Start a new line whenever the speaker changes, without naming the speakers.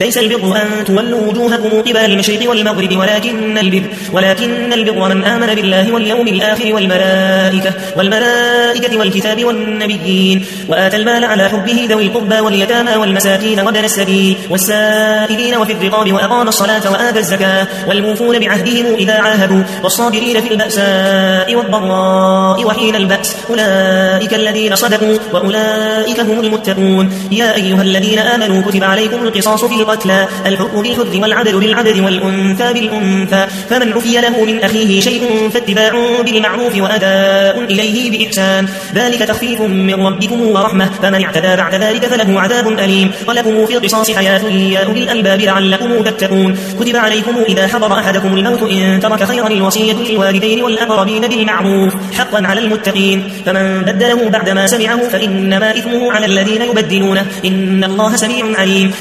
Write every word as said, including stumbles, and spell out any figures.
ليس البر أن تولوا وجوهكم قبل المشرق والمغرب ولكن البر ولكن البر من آمن بالله واليوم الآخر والملائكة والملائكة والكتاب والنبيين وآتى المال على حبه ذوي القربى واليتامى والمساكين وابن السبيل والسائلين وفي الرقاب وأقام الصلاة وآتى الزكاة والموفون بعهدهم إذا عاهدوا والصابرين في البأساء والضراء وحين البأس أولئك الذين صدقوا وأولئك هم المتقون. يا أيها الذين آمنوا كتب عليكم القصاص في القتلى الحر بالحر والعدل بالعدل والأنثى بالأنثى فمن عفي له من أخيه شيء فاتباع بالمعروف وأداء إليه بإحسان ذلك تخفيف من ربكم ورحمة فمن اعتدى بعد ذلك فله عذاب أليم. ولكم في القصاص حياة يا أولي الألباب لعلكم تتقون. كتب عليكم إذا حضر أحدكم الموت إن ترك خيرا الوصية للوالدين والأقربين بالمعروف حقا على المتقين فمن بدله بعدما سمعه فإنما إثمه على الذين يبدلونه إن الله سميع عليم.